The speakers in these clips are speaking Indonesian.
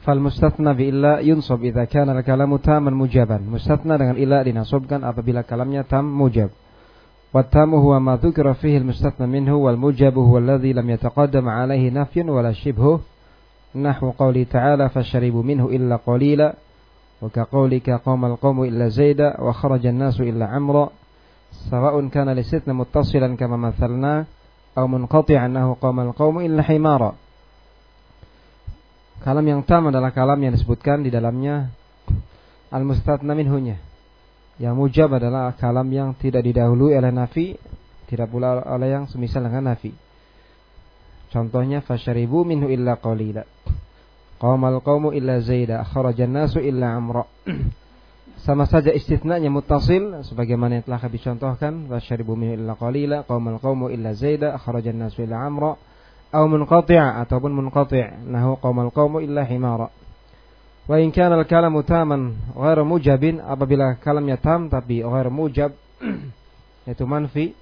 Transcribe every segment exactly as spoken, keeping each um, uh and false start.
Fal mustathna bi illa yunsab idza kana al-kalamu taman mujaban. Mustathna dengan illa dinasabkan apabila kalamnya tam mujab. Wa tamu huwa ma dzukira fihi al-mustathna minhu wal mujabu huwa alladhi lam yataqaddam alayhi nafyun wala shibhu. Nahwu qawli ta'ala fasharibu minhu illa qalila wa ka qawlika qama al-qawmu illa Zaida wa kharaja an-nasu illa Amra. Sawa'un kana al-istithna muttasilan kama mathalna aw munqati'an annahu qama al-qawmu illa himara. Kalam yang tam adalah kalam yang disebutkan di dalamnya al-mustathna minhunya. Yang mujab adalah kalam yang tidak didahului oleh nafi, tidak pula oleh yang semisal dengan nafi. Contohnya fasyaribu minhu illa qalila. Qamal qaumu illa Zaida, kharajan nasu illa Amra. Sama saja istithnanya muttasil sebagaimana yang telah kami contohkan, fasyaribu minhu illa qalila, qamal qaumu illa Zaida, kharajan nasu illa Amra. Atau munqati' ataupun munqati' nahu qaumal qaumu illa himara. Wa in kana al-kalamu taman ghairu mujabin, apabila kalamnya tam tapi ghairu mujab yaitu manfi,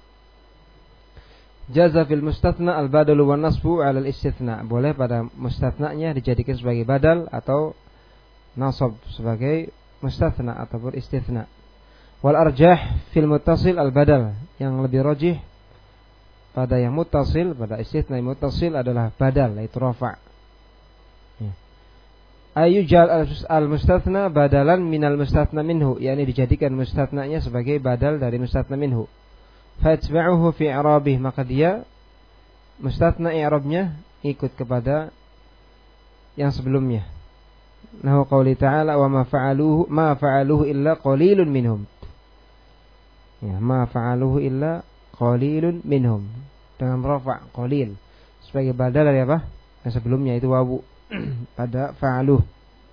jaza fil mustathna al-badalu wan nasbu 'ala al-istithna. Boleh pada mustathnanya dijadikan sebagai badal atau nasab sebagai mustathna ataupun istithna. Wal arjah fil muttasil al-badal, yang lebih rajih pada yang muttasil, pada istitsna yang muttasil adalah badal, yaitu rafa'. Ya. Ayyujal al-mustathna badalan minal mustathna minhu, yakni dijadikan mustathnanya sebagai badal dari mustathna minhu. Fatba'uhu fi i'rabih, maka dia mustathna i'rabnya ikut kepada yang sebelumnya. Nahu qauli ta'ala wa ma fa'aluhu ma fa'aluhu illa qalilun minhum. Ya, ma fa'aluhu illa qalilun minhum, dengan rafa' qalil sebagai badal dari apa? Yang sebelumnya itu wawu pada fa'aluh.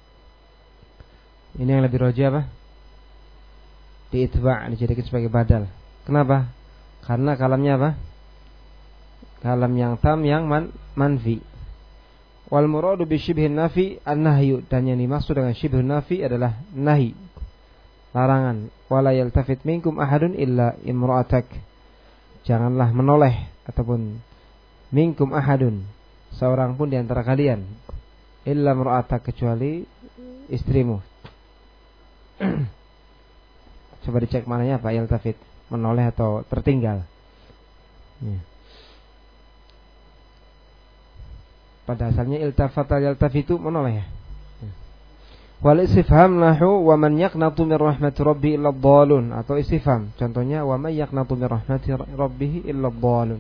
Ini yang lebih rajih apa? Diitba' dijadikan sebagai badal. Kenapa? Karena kalamnya apa? Kalam yang tam yang man, manfi. Wal muradu bi syibhin nafi an-nahyu, dan yang dimaksud dengan syibhun nafi adalah nahi, larangan. Wala yaltafit minkum ahadun illa imra'atak. Janganlah menoleh ataupun minkum ahadun, seorang pun di antara kalian, illa imra'atak, kecuali istrimu. Coba dicek mananya apa yaltafit, menoleh atau tertinggal. Ya. Pada asalnya iltafata yaltafitu, menoleh ya. Wal istifham nahu wa man yaqnatu min rahmati rabbi illa dhalun, atau istifham contohnya wa man yaqnatu min rahmati rabbih illa dhalun.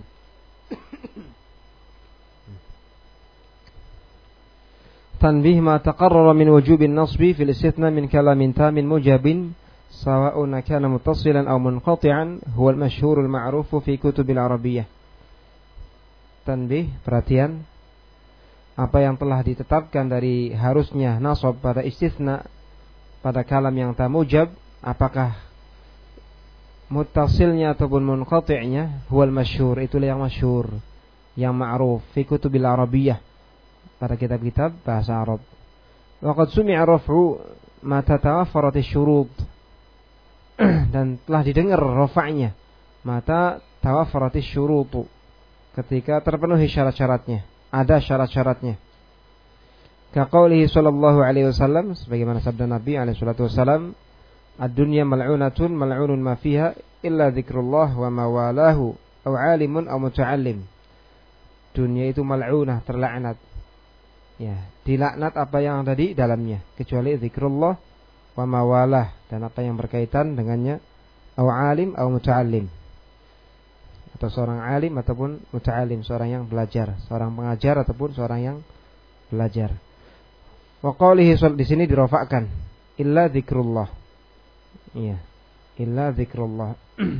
Tanbih ma taqarrara min wujubin nasbi fil istithna min kalamin tamin mujabin sawa'un kana muttasilan aw munqati'an huwa al-mashhur al-ma'ruf fi kutubil arabiyyah. Tanbih, perhatian, apa yang telah ditetapkan dari harusnya nasab pada istitsna pada kalam yang tamujab, apakah muttasilnya ataupun munqati'nya, huwal masyhur, itulah yang masyhur, yang ma'ruf fi kutubil arabiyyah, pada kitab-kitab bahasa Arab. Wa qad sumi'a raf'u ma tatawaffarat asy-syurut, dan telah didengar rafa'nya mata tawaffarat asy-syurut, ketika terpenuhi syarat-syaratnya, ada syarat-syaratnya. Kaqaulihi sallallahu alaihi wasallam, sebagaimana sabda Nabi alaihi salatu wasallam, ad-dunya mal'unatun mal'unun ma fiha illa dzikrullah wa ma walahu aw 'alimun aw muta'allim. Dunia itu mal'unah, terlaknat. Ya, dilaknat apa yang ada di dalamnya, kecuali zikrullah wa ma walah, dan apa yang berkaitan dengannya, aw 'alim aw muta'allim, atau seorang alim ataupun muta'alim, seorang yang belajar, seorang pengajar ataupun seorang yang belajar. Wa qawlihi, di sini dirofakkan illa dzikrullah. Iya, illa dzikrullah.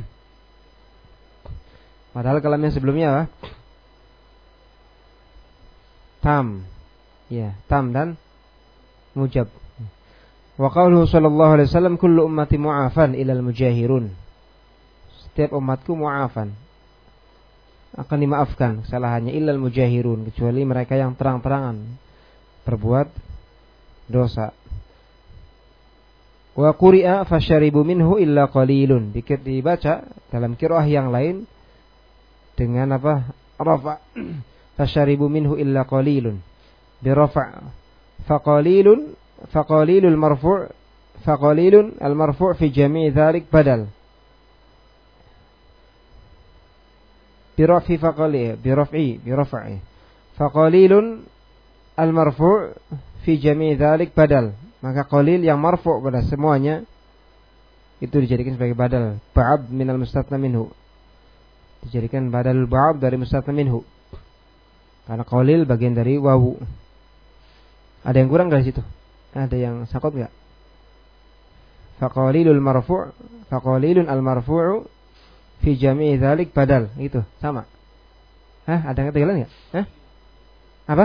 Padahal kalam yang sebelumnya apa? Tam. Ya, tam dan mujab. Wa qawluhu sallallahu alaihi wasallam kullu ummati mu'afan ilal mujahirun. Setiap umatku mu'afan, akan dimaafkan kesalahannya, illal mujahirun, kecuali mereka yang terang-terangan berbuat dosa. Wa quri'a fasyaribu minhu illa qalilun, dikit dibaca dalam qiraah yang lain dengan apa? Rafa. Fasyaribu minhu illa qalilun, bi rafa'. faqalilun faqalilul marfu' faqalilun al marfu' fi jami' dzalik badal. Birafi faqali biraf'i biraf'i. Faqalilun al marfu' fi jami' dzalik badal. Maka qalil yang marfu' pada semuanya itu dijadikan sebagai badal ba'd minal mustatna minhu. Dijadikan badal ba'd dari mustatna minhu. Karena qalil bagian dari wawu. Ada yang kurang dari situ? Ada yang sakot enggak? Faqalilul marfu' faqalilun al marfu'u fi jami' dzalik badal. Itu sama. Hah, ada yang ketinggalan enggak? Hah? Apa?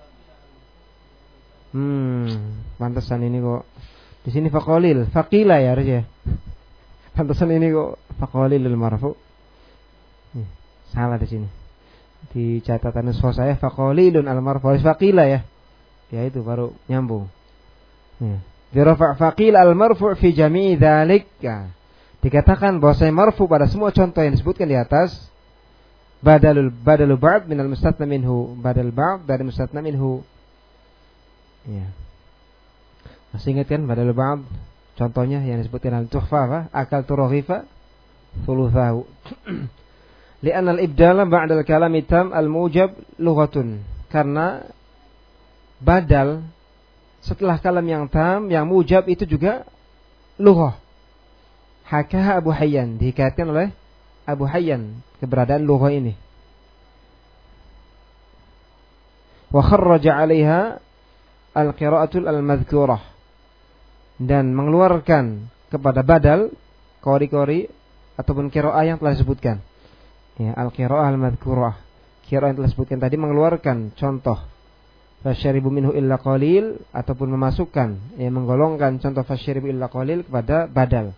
Hmm, pantesan ini kok di sini faqalil, faqila ya harusnya. Pantesan ini kok faqalilul marfu'. Hmm, salah di sini. Di catatan nuskhah saya faqalilun al marfu' faqila ya. Ya itu baru nyambung. Ya. Dirafa' faqil al marfu' fi jami' dzalik. Ya. Dikatakan bahwasanya marfu pada semua contoh yang disebutkan di atas badalul badalu ba'd minal mustatna minhu, badal ba'd dari mustatna minhu. Ya. Masih ingat kan badal ba'd? Contohnya yang disebutkan dalam tuhfa apa? Akal turaghifa thuluthahu. Li'anna al-ibdala ba'da al-kalami tam al-mujab lughatun. Karena badal setelah kalam yang tam yang mujab itu juga lughah. Hakaha Abu Hayyan, dihikayatkan oleh Abu Hayyan keberadaan lughah ini. Wa kharraja 'alaiha al-qira'atul al-madhkurah, dan mengeluarkan kepada badal qori-qori ataupun qira'ah yang telah disebutkan. Ya, al-qira'ah al-madhkurah, qira'ah yang telah disebutkan tadi mengeluarkan contoh fasyaribu minhu illa qalil ataupun memasukkan, ya, menggolongkan contoh fasyaribu illa qalil kepada badal.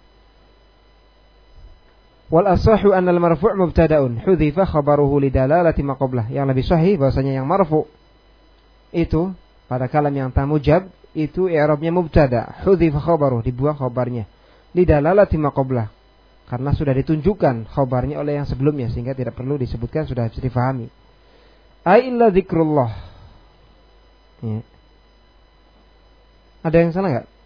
Wal asahhu anna al-marfu' mubtada'un hudhifa khabaruhu lidalalati ma qablah. Yang lebih sahih bahwasanya yang marfu' itu pada kalam yang tamujab itu i'rabnya mubtada, hudhifa khabaruhu, dibuang khabarnya, lidalalati ma qablah, karena sudah ditunjukkan khabarnya oleh yang sebelumnya sehingga tidak perlu disebutkan, sudah bisa difahami. Ai illa dzikrullah. Ya. Ada yang salah enggak?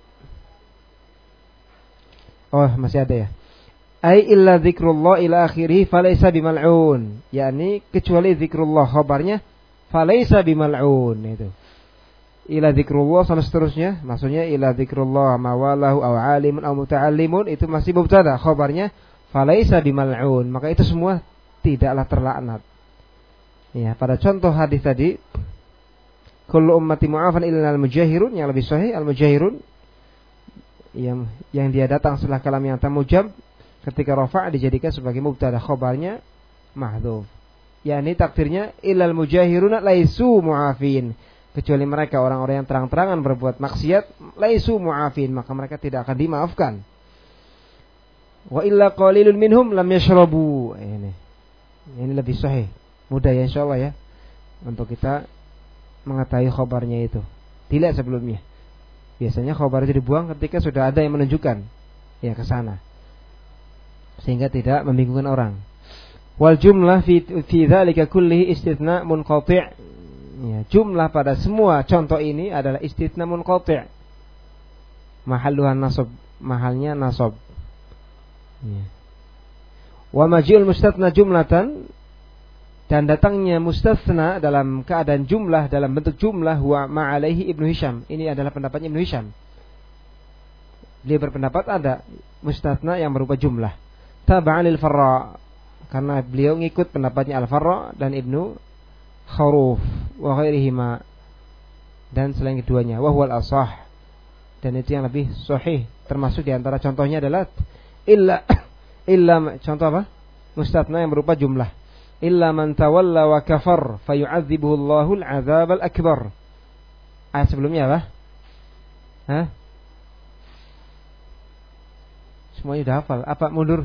Oh, masih ada ya. Ai illa dzikrullah ila akhirih falaysa bimal'un. yakni kecuali zikrullah, khabarnya falaysa bimal'un itu. Ila dzikrullah sampai seterusnya, maksudnya ila dzikrullah mawalahu aw alimun aw muta'allimun, itu masih mubtada, khabarnya falaysa bimal'un, maka itu semua tidaklah terlaknat. Ya, pada contoh hadis tadi kullu ummati mu'afan illa al-mujahirun, yang lebih sahih al-mujahirun yang yang dia datang setelah kalam yang tamujab, ketika rafa' dijadikan sebagai mubtada, khabarnya mahdhuf. yakni takdirnya illal mujahiruna laisu mu'afin, kecuali mereka orang-orang yang terang-terangan berbuat maksiat, laisu mu'afin, maka mereka tidak akan dimaafkan. Wa illa qalilun minhum lam yashrabu. Ini ini lebih sahih, mudah ya insyaallah ya untuk kita mengetahui khabarnya itu. Tidak sebelumnya. Biasanya khabar itu dibuang ketika sudah ada yang menunjukkan ya ke sana, sehingga tidak membingungkan orang. Wal jumlah fi fi dzalika kullihi istitsna munqati'. Ya, jumlah pada semua contoh ini adalah istitsna munqati'. Mahalluhan nasab, mahalnya nasab. Ya. Wa maji'ul mustatsna jumlatan, dan datangnya mustatsna dalam keadaan jumlah, dalam bentuk jumlah, wa ma'alaihi Ibnu Hisham. Ini adalah pendapatnya Ibnu Hisham. Dia berpendapat ada mustatsna yang berupa jumlah. Taba'an lil Farra, karena beliau ngikut pendapatnya Al-Farra dan Ibnu Kharuf wa ghairihima, dan selain keduanya, wa huwal ashah, dan itu yang lebih sahih. Termasuk di antara contohnya adalah illa illa contoh apa? Mustatsna yang berupa jumlah. Illa man tawalla wa kafar fayu'adzibuhu Allahu al-'adzab al-akbar. Ayat sebelumnya apa? Hah? Semuanya sudah hafal. Apa mundur?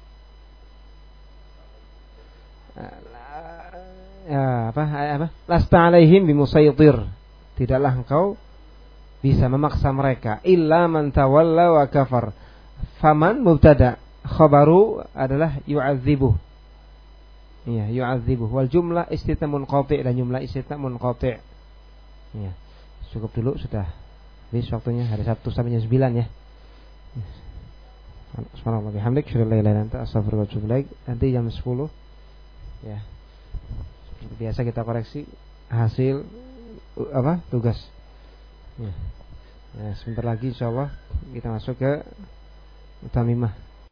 Ya, apa? Apa? Lasta 'alaihim bimusaytir. Tidaklah engkau bisa memaksa mereka. Illa man tawalla wa kafar. Faman mubtada, khabaru adalah yu'adzibuh. Iya, yu'adzibuh. Wal jumlah istitsna munqati', dan jumlah istitsna munqati'. Iya. cukup dulu, sudah habis waktunya hari Sabtu sampai jam sembilan ya. Subhanallah bihamdik, asyhadu an la ilaha illa anta, astaghfiruka wa atubu ilaik. Nanti jam sepuluh ya. Seperti biasa kita koreksi hasil apa? Tugas. Ya. Ya, sebentar lagi insyaallah kita masuk ke Tamimah.